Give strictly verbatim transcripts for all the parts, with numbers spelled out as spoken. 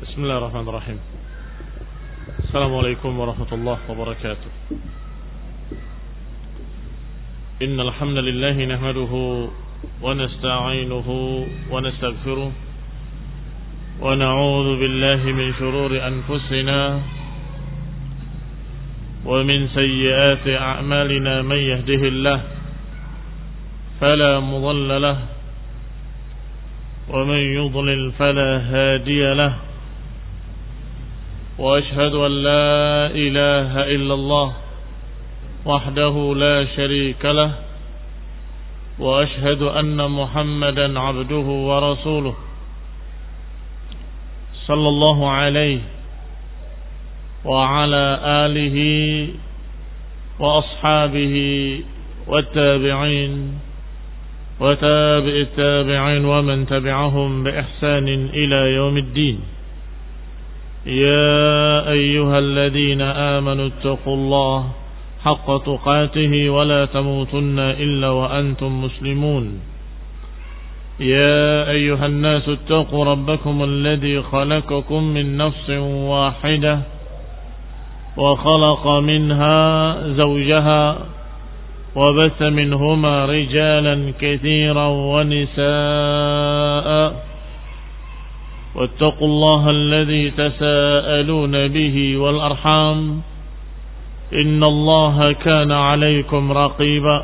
بسم الله الرحمن الرحيم. السلام عليكم ورحمة الله وبركاته. إن الحمد لله نحمده ونستعينه ونستغفره ونعوذ بالله من شرور أنفسنا ومن سيئات أعمالنا. من يهده الله فلا مضل له ومن يضلل فلا هادي له، وأشهد أن لا إله إلا الله وحده لا شريك له، وأشهد أن محمدا عبده ورسوله صلى الله عليه وعلى آله وأصحابه والتابعين وتابع التابعين ومن تبعهم بإحسان إلى يوم الدين. يا أيها الذين آمنوا اتقوا الله حق تقاته ولا تموتن إلا وأنتم مسلمون. يا أيها الناس اتقوا ربكم الذي خلقكم من نفس واحدة وخلق منها زوجها وبث منهما رجالا كثيرا ونساء، واتقوا الله الذي تساءلون به والأرحام إن الله كان عليكم رقيبا.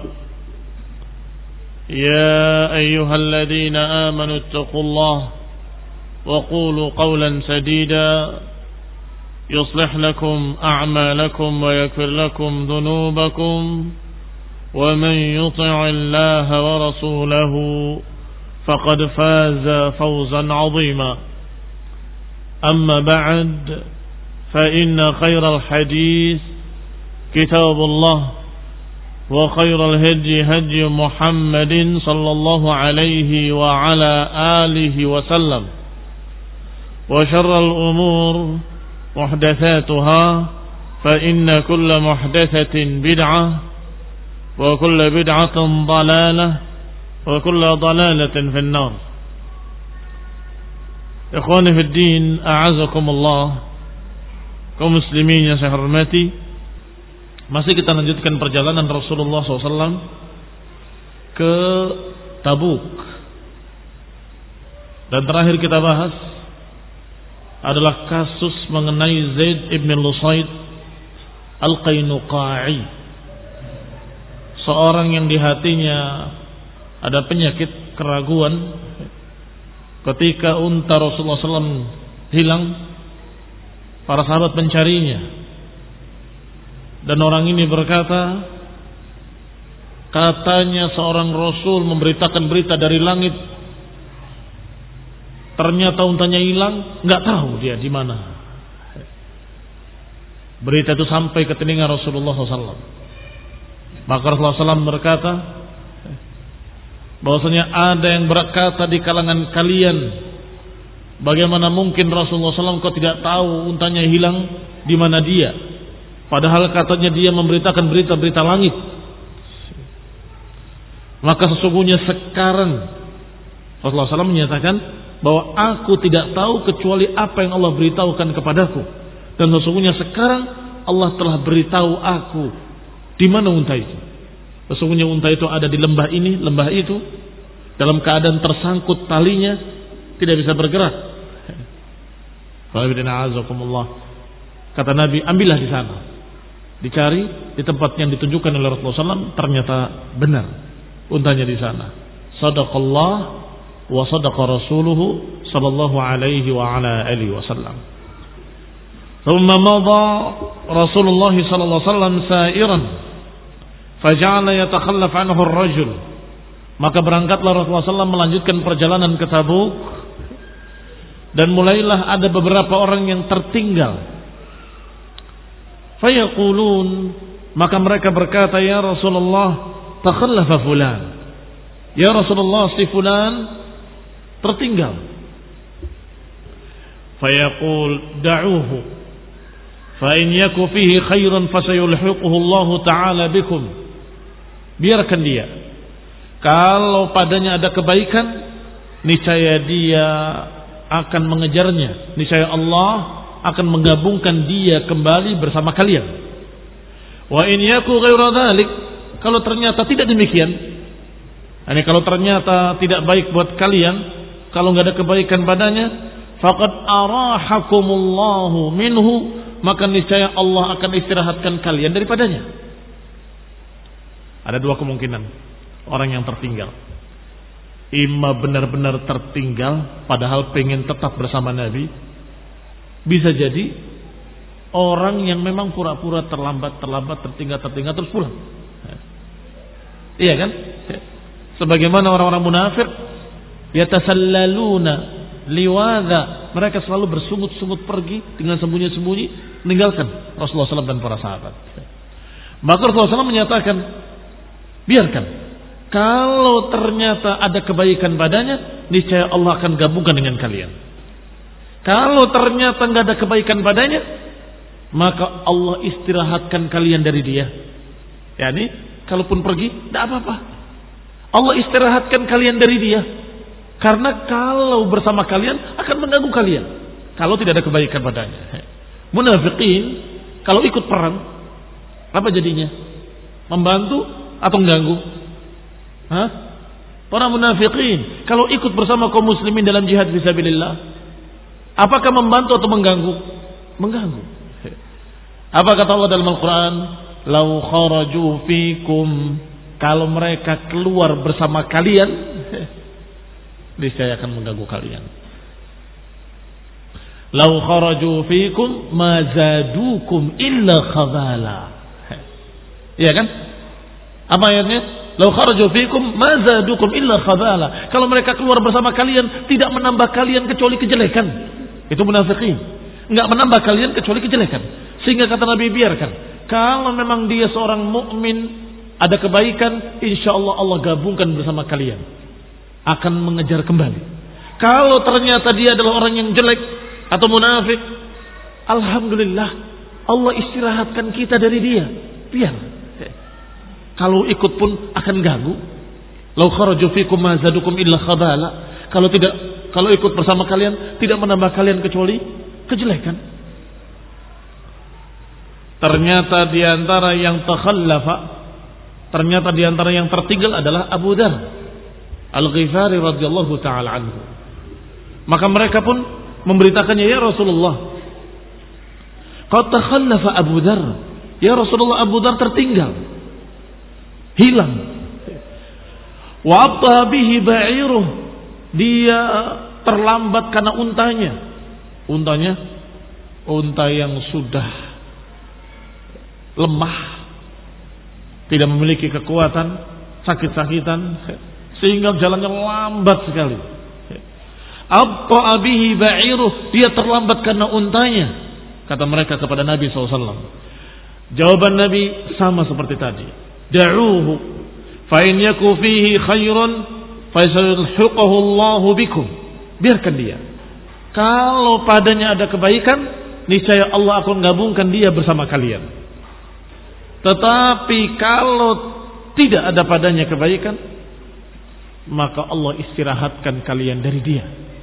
يا أيها الذين آمنوا اتقوا الله وقولوا قولا سديدا يصلح لكم أعمالكم ويغفر لكم ذنوبكم، ومن يطع الله ورسوله فقد فاز فوزا عظيما. أما بعد، فإن خير الحديث كتاب الله، وخير الهدي هدي محمد صلى الله عليه وعلى آله وسلم، وشر الأمور محدثاتها، فإن كل محدثة بدعة وكل بدعة ضلالة وكل ضلالة في النار. Ikhwani fi din, a'azakumullah, kaum muslimin yang saya hormati, masih kita lanjutkan perjalanan Rasulullah shallallahu alaihi wasallam ke Tabuk. Dan terakhir kita bahas adalah kasus mengenai Zaid ibn Lusaid Al-Qainuqa'i, seorang yang di hatinya ada penyakit keraguan. Ketika unta Rasulullah shallallahu alaihi wasallam hilang, para sahabat mencarinya, dan orang ini berkata, katanya seorang Rasul memberitakan berita dari langit. Ternyata untanya hilang, nggak tahu dia di mana. Berita itu sampai ke telinga Rasulullah shallallahu alaihi wasallam. Maka Rasulullah shallallahu alaihi wasallam berkata bahwasanya ada yang berkata di kalangan kalian, bagaimana mungkin Rasulullah shallallahu alaihi wasallam kok tidak tahu untanya hilang di mana dia, padahal katanya dia memberitakan berita-berita langit. Maka sesungguhnya sekarang Rasulullah shallallahu alaihi wasallam menyatakan bahwa aku tidak tahu kecuali apa yang Allah beritahukan kepadaku, dan sesungguhnya sekarang Allah telah beritahu aku di mana unta itu. Sesungguhnya unta itu ada di lembah ini, lembah itu, dalam keadaan tersangkut talinya, tidak bisa bergerak. Kata Nabi, ambillah di sana. Dicari di tempat yang ditunjukkan oleh Rasulullah shallallahu alaihi wasallam, ternyata benar untanya di sana. Sadaqallah wa sadaqa rasuluhu sallallahu alaihi wa ala alihi wasallam. Thumma madha Rasulullah sallallahu alaihi wasallam sa'iran faja'ala yatakhallaf anhu ar-rajul. Maka berangkatlah Rasulullah shallallahu alaihi wasallam melanjutkan perjalanan ke Tabuk, dan mulailah ada beberapa orang yang tertinggal. Fayaqulun, maka mereka berkata, ya Rasulullah, takhallafa fulan. Ya Rasulullah, si fulan tertinggal. Fayaqul da'uhu fa in yaku fihi khairan fasayulhiquhu Allah taala bikum. Biarkan dia. Kalau padanya ada kebaikan, niscaya dia akan mengejarnya. Niscaya Allah akan menggabungkan dia kembali bersama kalian. Wa in yaku ghairu dzalik, kalau ternyata tidak demikian, yani kalau ternyata tidak baik buat kalian, kalau nggak ada kebaikan padanya, faqad arahakumullahu minhu, maka niscaya Allah akan istirahatkan kalian daripadanya. Ada dua kemungkinan orang yang tertinggal. Ima benar-benar tertinggal padahal pengen tetap bersama Nabi. Bisa jadi orang yang memang pura-pura terlambat-terlambat, tertinggal-tertinggal terus pulang. Iya kan? Sebagaimana orang-orang munafik, yatasallaluna liwadha, mereka selalu bersungut-sungut pergi dengan sembunyi-sembunyi meninggalkan Rasulullah shallallahu alaihi wasallam dan para sahabat. Maka Rasulullah shallallahu alaihi wasallam menyatakan, biarkan, kalau ternyata ada kebaikan padanya, niscaya Allah akan gabungkan dengan kalian. Kalau ternyata nggak ada kebaikan padanya, maka Allah istirahatkan kalian dari dia. Yani, kalaupun pergi, tidak apa-apa. Allah istirahatkan kalian dari dia. Karena kalau bersama kalian akan mengganggu kalian. Kalau tidak ada kebaikan padanya. Munafiqin, kalau ikut perang, apa jadinya? Membantu atau mengganggu? Hah? Para munafiqin kalau ikut bersama kaum muslimin dalam jihad fisabilillah, apakah membantu atau mengganggu? Mengganggu. Apa kata Allah dalam Al-Quran? Lau kharaju fikum, kalau mereka keluar bersama kalian, niscaya akan mengganggu kalian. Lau kharaju fikum ma zadukum illa khabala. Iya kan? Apa ayatnya? Lau kharaju fikum ma zadukum illa khabala. Kalau mereka keluar bersama kalian, tidak menambah kalian kecuali kejelekan. Itu munafiqin. Enggak menambah kalian kecuali kejelekan. Sehingga kata Nabi, biarkan. Kalau memang dia seorang mukmin, ada kebaikan, insyaallah Allah gabungkan bersama kalian. Akan mengejar kembali. Kalau ternyata dia adalah orang yang jelek atau munafik, alhamdulillah Allah istirahatkan kita dari dia. Biar. Kalau ikut pun akan ganggu. Lau kharaju fikum ma zadukum illa khabala. Kalau tidak, kalau ikut bersama kalian tidak menambah kalian kecuali kejelekan. Ternyata di antara yang takhallafa, ternyata di antara yang tertinggal adalah Abu Dzar Al-Ghifari radhiyallahu taala anhu. Maka mereka pun memberitakannya, ya Rasulullah, qad takhallafa Abu Dzar. Ya Rasulullah, Abu Dzar tertinggal, hilang. Wa abta bihi ba'iruh, dia terlambat karena untanya. Untanya unta yang sudah lemah, tidak memiliki kekuatan, sakit-sakitan, sehingga jalannya lambat sekali. Abta bihi ba'iruh, dia terlambat karena untanya, kata mereka kepada Nabi shallallahu alaihi wasallam. Jawaban Nabi sama seperti tadi. Da'uhu fa in yaku fihi khairun fa sayulhiquhu Allahu bikum. Biarkan dia. Kalau padanya ada kebaikan, niscaya Allah akan gabungkan dia bersama kalian. Tetapi kalau tidak ada padanya kebaikan, maka Allah istirahatkan kalian dari dia.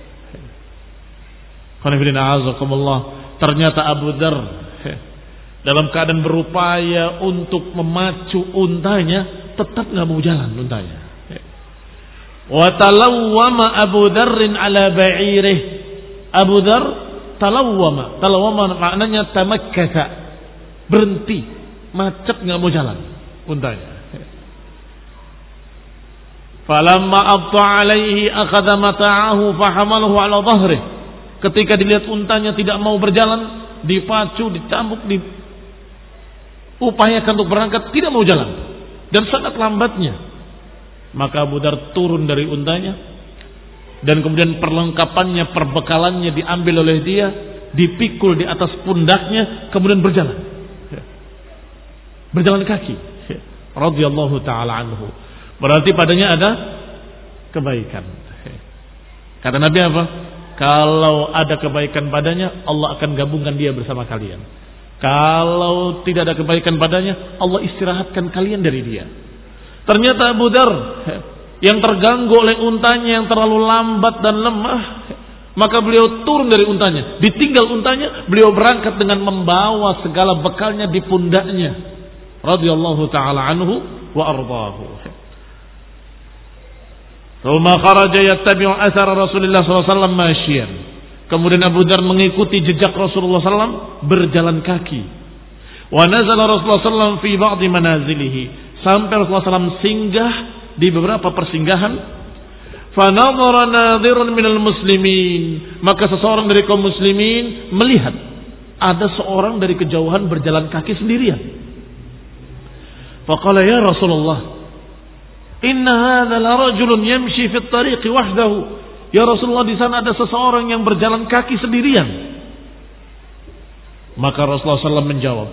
Ternyata Abu Dzar dalam keadaan berupaya untuk memacu untanya, tetap nggak mau jalan untanya. Wa talawwama Abu Dzarrin ala ba'irih. Abu Dzar talawwama. Talawwama maknanya tamakkasa, berhenti, macet, nggak mau jalan untanya. Falamma abta alaihi akhadha mata'ahu fahamalahu ala dhahrihi. Ketika dilihat untanya tidak mau berjalan, dipacu, dicambuk, diupayakan untuk berangkat, tidak mau jalan dan sangat lambatnya, maka Abu Dzar turun dari untanya dan kemudian perlengkapannya, perbekalannya diambil oleh dia, dipikul di atas pundaknya, kemudian berjalan berjalan kaki radhiyallahu taala anhu. Berarti padanya ada kebaikan. Kata Nabi apa? Kalau ada kebaikan padanya, Allah akan gabungkan dia bersama kalian. Kalau tidak ada kebaikan padanya, Allah istirahatkan kalian dari dia. Ternyata Abu Dzar yang terganggu oleh untanya yang terlalu lambat dan lemah, Maka beliau turun dari untanya, ditinggal untanya, beliau berangkat dengan membawa segala bekalnya di pundaknya. Radhiyallahu taala anhu wa ardhahu. Thumma kharaja yattabi'u athara Rasulullah sallallahu alaihi wasallam masyian. Kemudian Abu Dzar mengikuti jejak Rasulullah sallallahu alaihi wasallam berjalan kaki. Wa nazala Rasulullah sallallahu alaihi wasallam fi ba'di manazilihi. Sampai Rasulullah sallallahu alaihi wasallam singgah di beberapa persinggahan. Fanadhara nadhirun minal muslimin, maka seseorang dari kaum muslimin melihat ada seorang dari kejauhan berjalan kaki sendirian. Faqala ya Rasulullah, inna hadha la rajulun yamshi fi at-tariq wahdahu. Ya Rasulullah, di sana ada seseorang yang berjalan kaki sendirian. Maka Rasulullah sallallahu alaihi wasallam menjawab,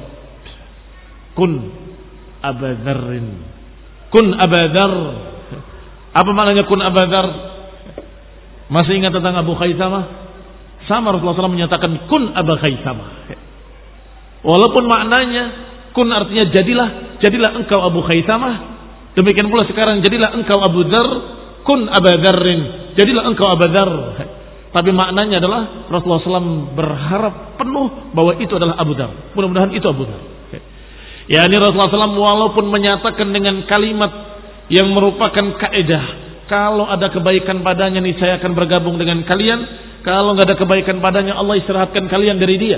kun Aba Dzarrin, kun Aba Dzar. Apa maknanya kun Aba Dzar? Masih ingat tentang Abu Khaisamah? Sama Rasulullah sallallahu alaihi wasallam menyatakan kun Aba Khaisamah. Walaupun maknanya kun artinya jadilah, jadilah engkau Abu Khaisamah. Demikian pula sekarang jadilah engkau Abu Dzar, kun Aba Dzarrin, jadilah engkau Aba Dzar. Tapi maknanya adalah Rasulullah sallallahu alaihi wasallam berharap penuh bahwa itu adalah Abu Dzar. Mudah-mudahan itu Abu Dzar. Ya, ini Rasulullah sallallahu alaihi wasallam walaupun menyatakan dengan kalimat yang merupakan kaidah, kalau ada kebaikan padanya nih saya akan bergabung dengan kalian, kalau nggak ada kebaikan padanya Allah istirahatkan kalian dari dia.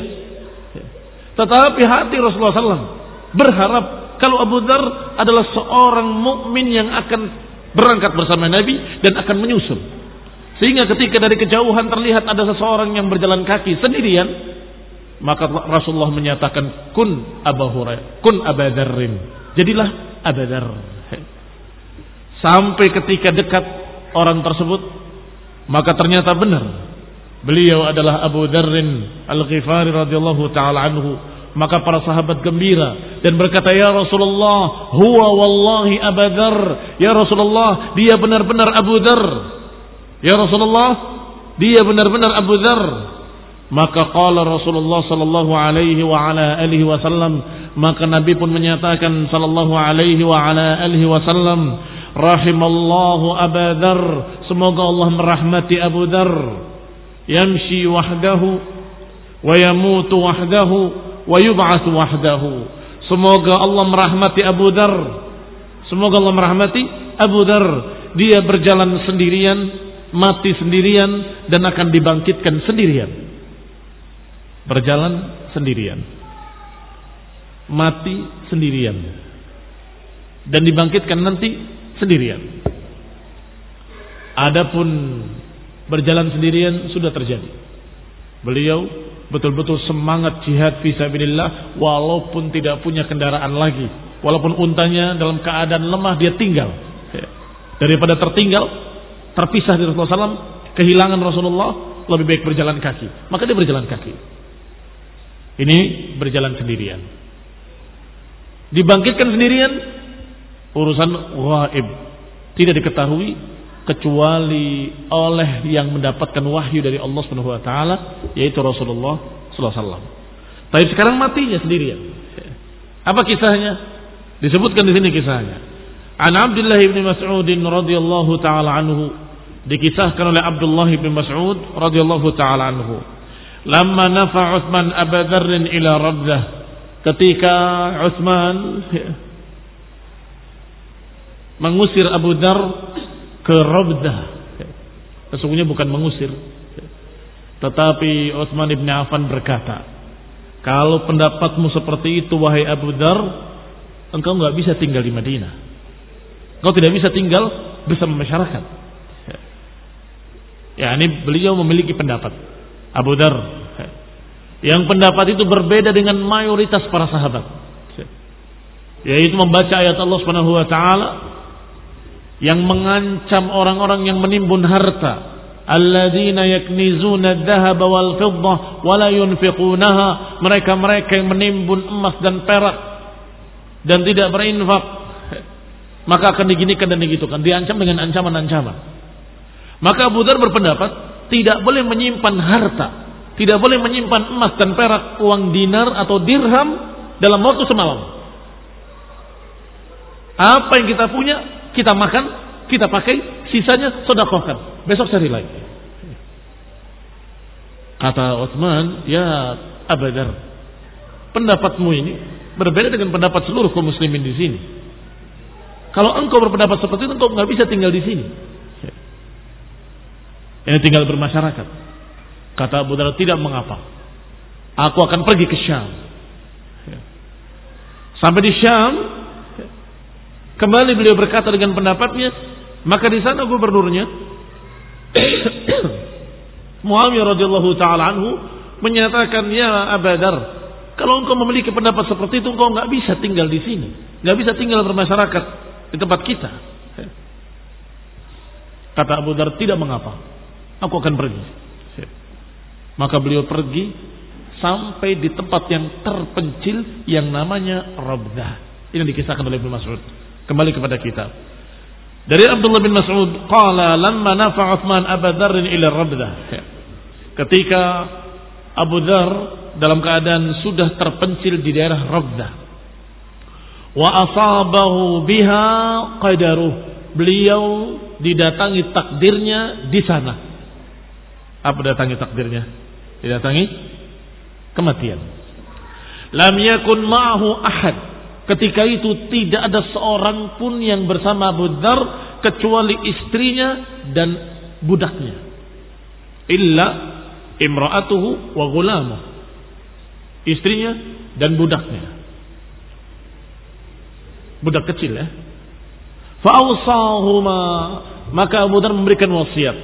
Tetapi hati Rasulullah sallallahu alaihi wasallam berharap kalau Abu Dzar adalah seorang mukmin yang akan berangkat bersama Nabi dan akan menyusul. Sehingga ketika dari kejauhan terlihat ada seseorang yang berjalan kaki sendirian, maka Rasulullah menyatakan kun Abu Hurairah, kun Aba Dzarrin, jadilah Aba Dzar. Sampai ketika dekat orang tersebut, maka ternyata benar beliau adalah Abu Dzarrin Al-Ghifari radhiyallahu taala anhu. Maka para sahabat gembira dan berkata, ya Rasulullah, huwa wallahi Abu Dzar. Ya Rasulullah, dia benar-benar Abu Dzar. Ya Rasulullah, dia benar-benar Abu Dzar. Maka qala Rasulullah sallallahu alaihi wa ala alihi wasallam, maka Nabi pun menyatakan sallallahu alaihi wa ala alihi wasallam, rahimallahu Abu Dzar, semoga Allah merahmati Abu Dzar, yamshi wahdahu wa yamutu wahdahu wa yub'atsu wahdahu. Semoga Allah merahmati Abu Dzar, semoga Allah merahmati Abu Dzar, dia berjalan sendirian, mati sendirian, dan akan dibangkitkan sendirian. Berjalan sendirian, mati sendirian, dan dibangkitkan nanti sendirian. Adapun berjalan sendirian sudah terjadi. Beliau betul-betul semangat jihad fisabilillah walaupun tidak punya kendaraan lagi, walaupun untanya dalam keadaan lemah dia tinggal. Daripada tertinggal, terpisah dari Rasulullah sallallahu alaihi wasallam, kehilangan Rasulullah, lebih baik berjalan kaki. Maka dia berjalan kaki. Ini berjalan sendirian. Dibangkitkan sendirian, urusan ghaib, tidak diketahui kecuali oleh yang mendapatkan wahyu dari Allah Subhanahu wa taala, yaitu Rasulullah sallallahu alaihi wasallam. Tapi sekarang matinya sendirian. Apa kisahnya? Disebutkan di sini kisahnya. An Abdullah bin Mas'ud radhiyallahu taala anhu, dikisahkan oleh Abdullah bin Mas'ud radhiyallahu taala anhu. Lamma nafa Utsman Abu Dzarrin ila Rabdah, ketika Utsman mengusir Abu Dzar ke Rabdah, sesungguhnya bukan mengusir, tetapi Utsman bin Affan berkata, kalau pendapatmu seperti itu wahai Abu Dzar, engkau enggak bisa tinggal di Madinah, engkau tidak bisa tinggal bersama masyarakat. Ya, ini beliau memiliki pendapat Abu Dzar, yang pendapat itu berbeda dengan mayoritas para sahabat, yaitu membaca ayat Allah Subhanahu wa taala yang mengancam orang-orang yang menimbun harta, alladzina yaknizuna adh-dhahaba wal fiddah wa la yunfiqunaha, mereka-mereka yang menimbun emas dan perak dan tidak berinfak, maka akan diginikan dan digitukan, diancam dengan ancaman-ancaman. Maka Abu Dzar berpendapat tidak boleh menyimpan harta, tidak boleh menyimpan emas dan perak, uang dinar atau dirham dalam waktu semalam. Apa yang kita punya, kita makan, kita pakai, sisanya sedekahkan, besok cari lagi. Kata Utsman, "Ya Abu Dzar, pendapatmu ini berbeda dengan pendapat seluruh kaum muslimin di sini. Kalau engkau berpendapat seperti itu, engkau nggak bisa tinggal di sini. Ini tinggal bermasyarakat." Kata Abu Dzar, "Tidak mengapa. Aku akan pergi ke Syam." Sampai di Syam, kembali beliau berkata dengan pendapatnya, maka di sana gubernurnya Muawiyah radhiyallahu taala anhu menyatakan, "Ya Abu Dzar, kalau engkau memiliki pendapat seperti itu, engkau nggak bisa tinggal di sini, nggak bisa tinggal bermasyarakat di tempat kita." Kata Abu Dzar, "Tidak mengapa, aku akan pergi." Maka beliau pergi sampai di tempat yang terpencil yang namanya Rabdah. Ini dikisahkan oleh Ibnu Mas'ud. Kembali kepada kita. Dari Abdullah bin Mas'ud, qala lamma nafa'a Utsman Abu Dzar ila Rabdah. Ketika Abu Dzar dalam keadaan sudah terpencil di daerah Rabdah, wa asabahu biha qadaruh, beliau didatangi takdirnya di sana. Apa datangi takdirnya? Didatangi kematian. Lam yakun ma'ahu ahad. Ketika itu tidak ada seorang pun yang bersama Abu Dzar kecuali istrinya dan budaknya. Illa imra'atuhu wa ghulamuh. Istrinya dan budaknya. Budak kecil ya. Fa'awsahuma, maka Abu Dzar memberikan wasiat.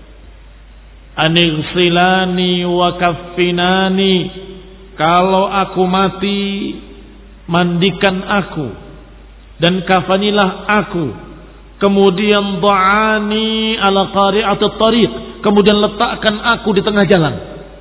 Anighsilani wa kaffinani, kalau aku mati mandikan aku dan kafanilah aku, kemudian dha'ani ala qari'atit tariq, kemudian letakkan aku di tengah jalan.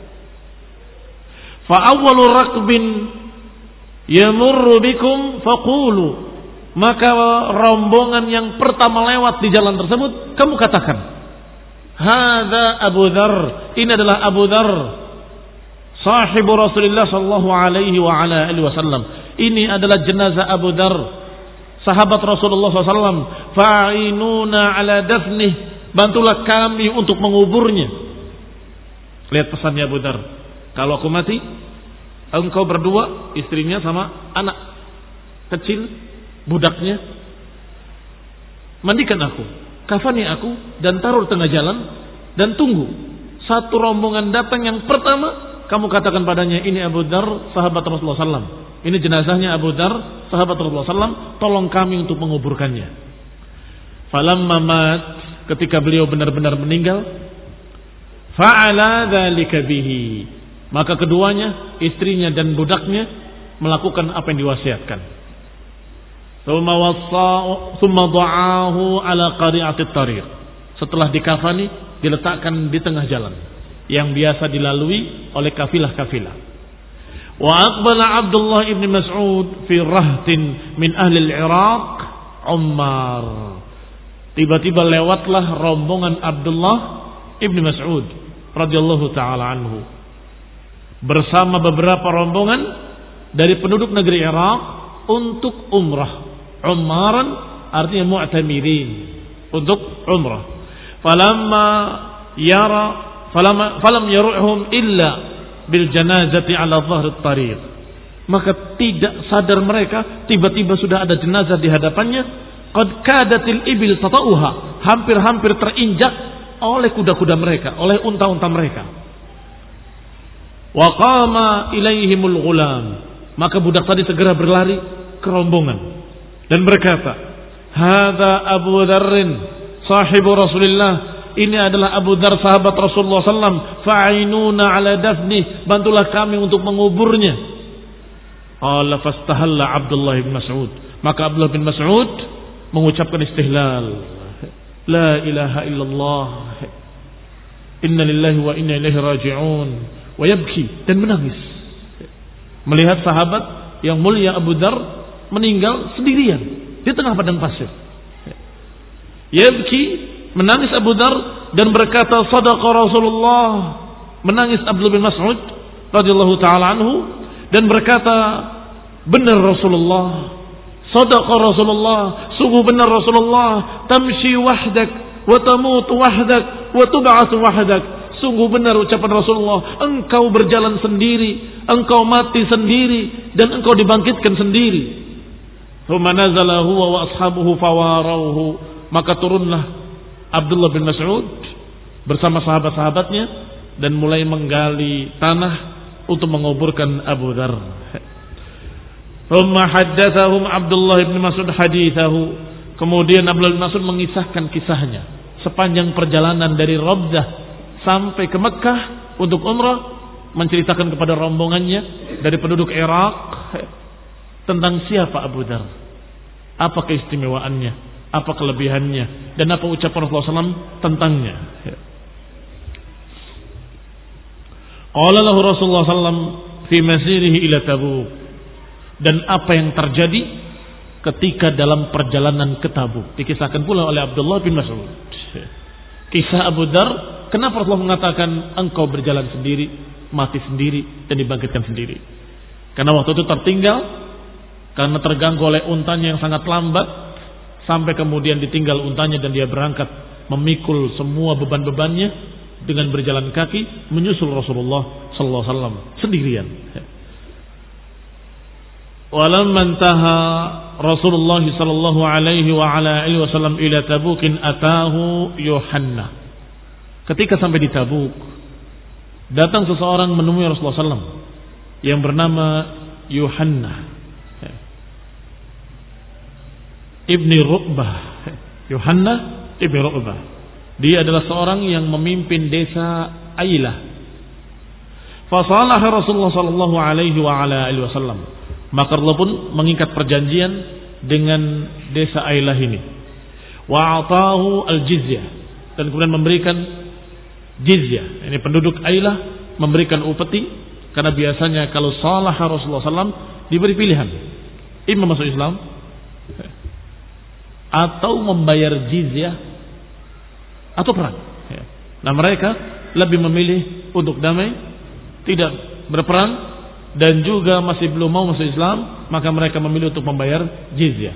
Fa awwalu rakbin yamurru bikum faqulu, maka rombongan yang pertama lewat di jalan tersebut kamu katakan, hadza Abu Dzar, ini adalah Abu Dzar sahibu Rasulullah sallallahu alaihi wa ala alihi wasallam. Ini adalah jenazah Abu Dzar, sahabat Rasulullah sallallahu alaihi wasallam. Fa'inuna ala dafnih, bantulah kami untuk menguburnya. Lihat pesannya Abu Dzar, kalau aku mati, engkau berdua, istrinya sama anak kecil, budaknya, mandikan aku, kafani aku, dan taruh tengah jalan, dan tunggu satu rombongan datang. Yang pertama kamu katakan padanya, ini Abu Dzar sahabat Rasulullah sallallahu alaihi wasallam, ini jenazahnya Abu Dzar sahabat Rasulullah sallallahu alaihi wasallam, tolong kami untuk menguburkannya. Falamma mat, ketika beliau benar-benar meninggal, fa'ala dzalika bihi, maka keduanya, istrinya dan budaknya, melakukan apa yang diwasiatkan. Tsumma wassa tsumma dha'ahu ala qari'atit tariq, setelah dikafani diletakkan di tengah jalan yang biasa dilalui oleh kafilah-kafilah. Wa aqbala Abdullah ibn Mas'ud fi rahtin min ahli al-Iraq Ummar. Tiba-tiba lewatlah rombongan Abdullah ibn Mas'ud radhiyallahu taala anhu bersama beberapa rombongan dari penduduk negeri Irak untuk umrah. Ummaran artinya mu'tamirin, untuk umrah. Falamma yara falam falam yaruhum illa bil janazati ala dhahr at-tariq, maka tidak sadar mereka tiba-tiba sudah ada jenazah di hadapannya. Qad kadatil ibil tatauha, hampir-hampir terinjak oleh kuda-kuda mereka, oleh unta-unta mereka. Wa qama ilaihimul ghulam, maka budak tadi segera berlari ke rombongan dan berkata, hadza Abu Dzarrin sahibu Rasulillah, ini adalah Abu Dzar sahabat Rasulullah sallallahu alaihi wasallam, fa'inuna ala dafni, bantulah kami untuk menguburnya. Qala fastahalla Abdullah bin Mas'ud, maka Abdullah bin Mas'ud mengucapkan istihlal, la ilaha illallah, inna lillahi wa inna ilaihi raji'un, wa yabki, dan menangis melihat sahabat yang mulia Abu Dzar meninggal sendirian di tengah padang pasir. Yabki, menangis Abu Dzar dan berkata, sadaqa Rasulullah, menangis Abdullah bin Mas'ud radhiyallahu taala anhu dan berkata, benar Rasulullah, sadaqa Rasulullah, sungguh benar Rasulullah, tamshi wahdak wa tamutu wahdak wa tub'atsu wahdak, sungguh benar ucapan Rasulullah, engkau berjalan sendiri, engkau mati sendiri, dan engkau dibangkitkan sendiri. Thumma nazala huwa wa ashabuhu fawarauhu. Maka turunlah Abdullah bin Mas'ud bersama sahabat-sahabatnya dan mulai menggali tanah untuk menguburkan Abu Dzar. Thumma haddatsahum Abdullah bin Mas'ud hadithahu. Kemudian Abdullah bin Mas'ud mengisahkan kisahnya sepanjang perjalanan dari Rabdah sampai ke Mekkah untuk umrah, menceritakan kepada rombongannya dari penduduk Irak tentang siapa Abu Dzar, apa keistimewaannya, apa kelebihannya, dan apa ucapan Rasulullah shallallahu alaihi wasallam tentangnya. Qala lahu Rasulullah sallallahu alaihi wasallam fi masirihi ila Tabuk, dan apa yang terjadi ketika dalam perjalanan ke Tabuk dikisahkan pula oleh Abdullah bin Mas'ud. Kisah Abu Dzar, kenapa Rasulullah mengatakan engkau berjalan sendiri, mati sendiri, dan dibangkitkan sendiri? Karena waktu itu tertinggal, karena terganggu oleh untanya yang sangat lambat, sampai kemudian ditinggal untanya dan dia berangkat memikul semua beban-bebannya dengan berjalan kaki menyusul Rasulullah sallallahu alaihi wasallam sendirian. Walamma intaha Rasulullah sallallahu alaihi wa ala alihi wasallam ila Tabukin atahu Yuhanna. Ketika sampai di Tabuk, datang seseorang menemui Rasulullah sallallahu alaihi wasallam yang bernama Yuhanna ibni Ru'bah. Yuhanna ibni Ru'bah. Dia adalah seorang yang memimpin desa Ailah. Fasalah Rasulullah sallallahu alaihi wa ala alihi wasallam. Maka Allah pun mengikat perjanjian dengan desa Ailah ini. Wa atahu al-jizyah, dan kemudian memberikan jizyah. Ini penduduk Ailah memberikan upeti, karena biasanya kalau salah Rasulullah sallallahu alaihi wasallam diberi pilihan, imam masuk Islam atau membayar jizyah atau perang. Nah, mereka lebih memilih untuk damai, tidak berperang, dan juga masih belum mau masuk Islam, maka mereka memilih untuk membayar jizyah.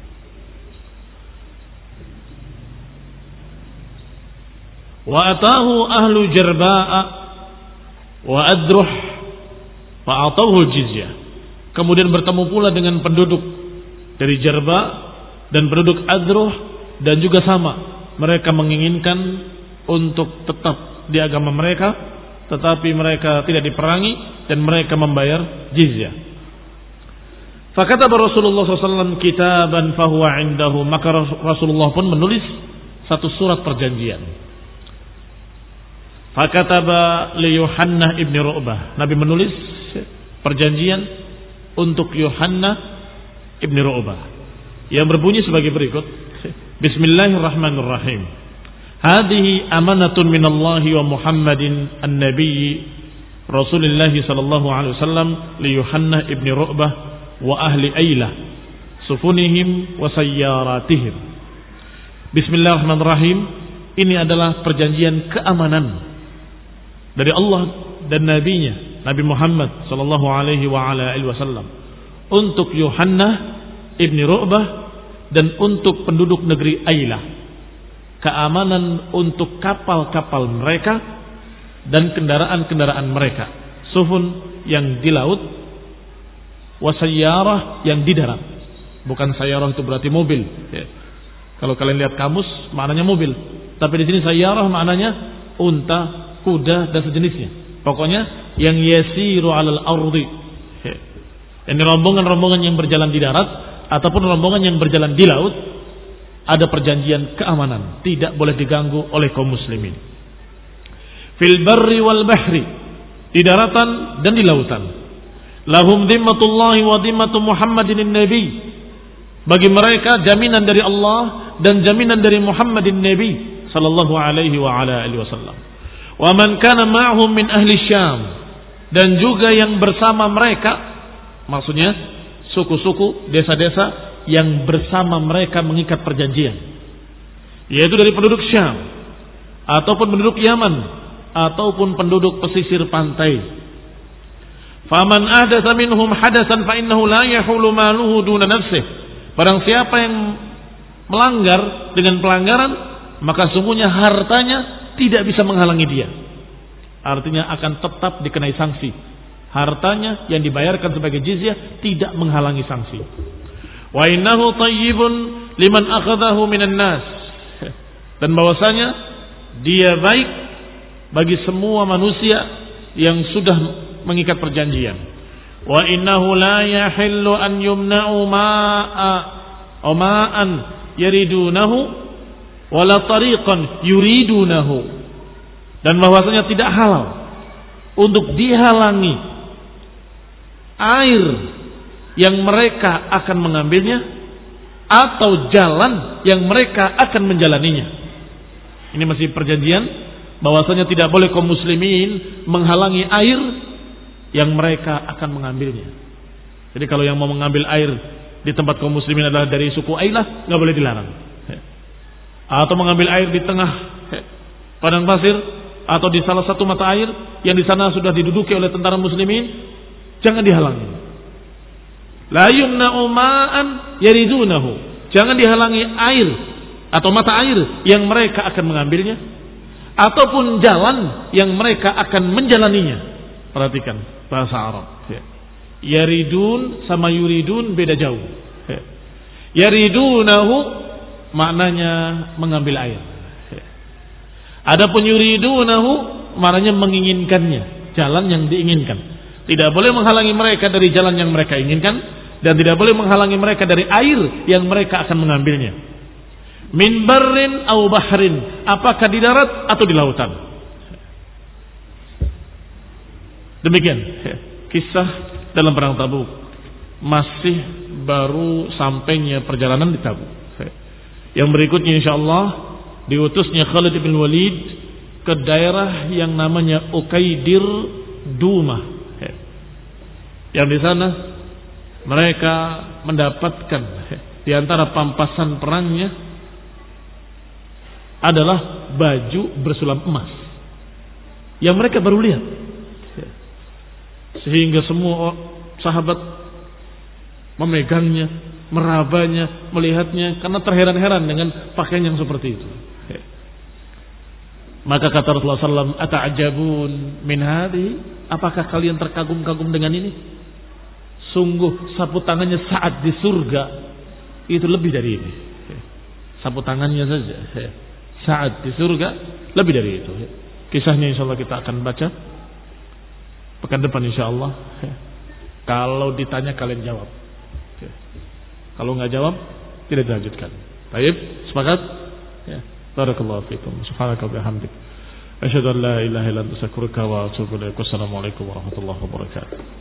Wa atahu ahlu Jarba'a wa Adruh fa atauhu jizyah. Kemudian bertemu pula dengan penduduk dari Jarba dan penduduk Adruh, dan juga sama, mereka menginginkan untuk tetap di agama mereka, tetapi mereka tidak diperangi dan mereka membayar jizyah. Fakataba Rasulullah sallallahu alaihi wasallam kitaban fahuwa indahu. Maka Rasulullah pun menulis satu surat perjanjian. Fakataba li Yuhanna ibni Ru'bah. Nabi menulis perjanjian untuk Yuhanna ibni Ru'bah yang berbunyi sebagai berikut. Bismillahirrahmanirrahim. Hadhihi amanatun minallahi wa Muhammadin an-nabiy Rasulullah sallallahu alaihi wasallam li Yuhanna ibni Ru'bah wa ahli Ailah sufunihim wa sayyaratihim. Bismillahirrahmanirrahim. Ini adalah perjanjian keamanan dari Allah dan nabinya Nabi Muhammad sallallahu alaihi wa ala alihi wasallam untuk Yuhanna ibni Ru'bah dan untuk penduduk negeri Ailah. Keamanan untuk kapal-kapal mereka dan kendaraan-kendaraan mereka, sufun yang di laut, wasayyarah yang di darat. Bukan sayyarah itu berarti mobil ya. Kalau kalian lihat kamus maknanya mobil, tapi di sini sayyarah maknanya unta, kuda dan sejenisnya. Pokoknya yang yasiru alal ardi ya. Ini rombongan-rombongan yang berjalan di darat ataupun rombongan yang berjalan di laut. Ada perjanjian keamanan, tidak boleh diganggu oleh kaum muslimin. Fil barri wal bahri, di daratan dan di lautan. Lahum dhimmatullahi wa dhimmatu Muhammadin nabi. Bagi mereka jaminan dari Allah dan jaminan dari Muhammadin nabi sallallahu alaihi wa ala alihi wasallam. Wa man kana ma'hum min ahli Syam, dan juga yang bersama mereka, maksudnya suku-suku, desa-desa yang bersama mereka mengikat perjanjian, yaitu dari penduduk Syam ataupun penduduk Yaman ataupun penduduk pesisir pantai. Faman ahdatsa minhum hadasan fa innahu la yahulu maluhu duna nafsihi. Barang siapa yang melanggar dengan pelanggaran, maka sungguhnya hartanya tidak bisa menghalangi dia. Artinya akan tetap dikenai sanksi. Hartanya yang dibayarkan sebagai jizyah tidak menghalangi sanksi. Wa innahu tayyibun liman akhadahu minan nas. Dan bahwasanya dia baik bagi semua manusia yang sudah mengikat perjanjian. Wa innahu la yahillu an yumna'u ma'a aw ma'an yaridunahu wala tariqan yuridunahu. Dan bahwasanya tidak halal untuk dihalangi air yang mereka akan mengambilnya atau jalan yang mereka akan menjalaninya. Ini masih perjanjian bahwasanya tidak boleh kaum muslimin menghalangi air yang mereka akan mengambilnya. Jadi kalau yang mau mengambil air di tempat kaum muslimin adalah dari suku Ailah, nggak boleh dilarang. Atau mengambil air di tengah padang pasir atau di salah satu mata air yang di sana sudah diduduki oleh tentara muslimin, jangan dihalangi. La yumna'u ma'an yaridunahu. Jangan dihalangi air atau mata air yang mereka akan mengambilnya ataupun jalan yang mereka akan menjalaninya. Perhatikan bahasa Arab. Yaridun sama yuridun beda jauh. Yaridunahu maknanya mengambil air. Adapun yuridunahu maknanya menginginkannya, jalan yang diinginkan. Tidak boleh menghalangi mereka dari jalan yang mereka inginkan dan tidak boleh menghalangi mereka dari air yang mereka akan mengambilnya. Min barrin au bahrin, apakah di darat atau di lautan. Demikian kisah dalam perang Tabuk. Masih baru sampainya perjalanan di Tabuk. Yang berikutnya insyaallah diutusnya Khalid bin Walid ke daerah yang namanya Ukaidir Dumah. Yang di sana mereka mendapatkan di antara pampasan perangnya adalah baju bersulam emas yang mereka baru lihat, sehingga semua sahabat memegangnya, merabanya, melihatnya karena terheran-heran dengan pakaian yang seperti itu. Maka kata Rasulullah sallallahu alaihi wasallam, "Ata'ajabun min hadhihi? Apakah kalian terkagum-kagum dengan ini? Sungguh sapu tangannya Sa'ad di surga itu lebih dari ini. Sapu tangannya saja Sa'ad di surga lebih dari itu." Kisahnya insyaallah kita akan baca pekan depan insyaallah. Kalau ditanya kalian jawab. Kalau nggak jawab tidak dilanjutkan. Baik, sepakat? Ya. Barakallahu fiikum. Subhanaka wa bihamdik. Asyhadu an la ilaha illa anta astaghfiruka wa atubu ilaik. Wassalamualaikum warahmatullahi wabarakatuh.